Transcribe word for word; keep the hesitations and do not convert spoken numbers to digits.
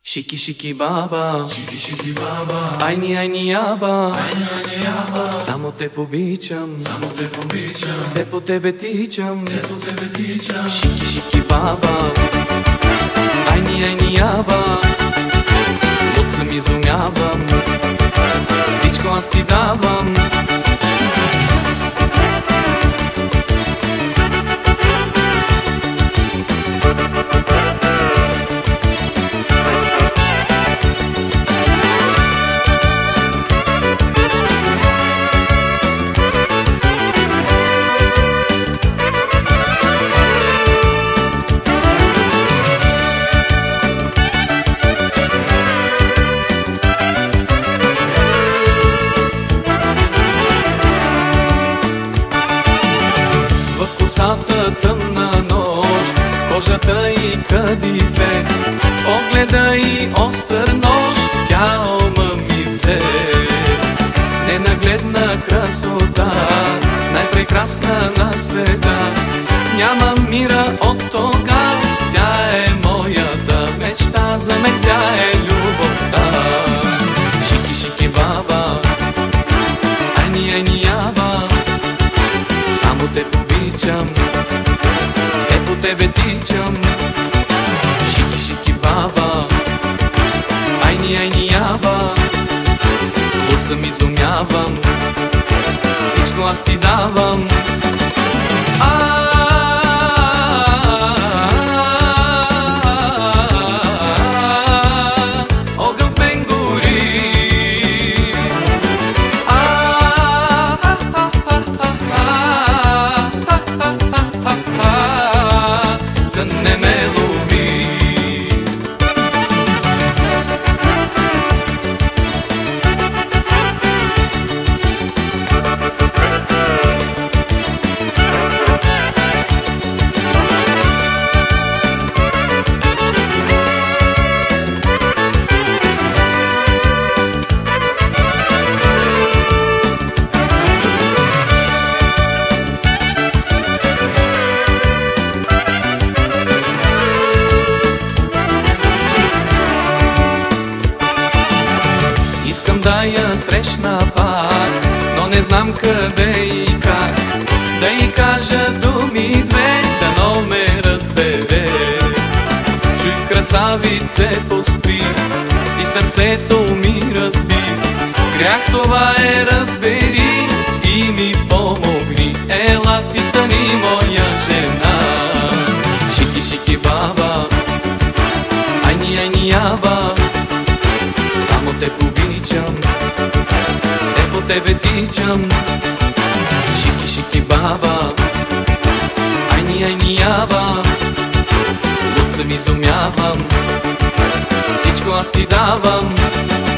Шики шики баба, Шики шики баба, айни айни яба, айни айни яба, само те побичам, само те побичам, все по тебе тичам, все по тебе тичам. Шики шики баба, айни айни яба, луд съм изумявам, всичко аз ти давам. Тъмна нощ, кожата и кадифе, погледа и остър нож, тя ума ми взе. Ненагледна красота, най-прекрасна на света, няма мира от тогас, тя е моята мечта, за мен тя е любовта. Шики шики баба, айни айни яба, само те побичам, все по тебе тичам. Шики шики баба, айни айни яба, луд съм изумявам, всичко аз ти давам. Огън в мен гори, сън не ме лови. Да я срещна пак, но не знам къде и как да й кажа думи две, дано ме разбере. Чуй, красавице, поспи, и сърцето ми разби. Грях това е, разбери и ми помогни. Ела ти, стани моя жена. Шики шики баба, айни айни яба, само те побичам, все по тебе тичам. Шики шики баба, айни айни яба, луд съм изумявам, всичко аз ти давам.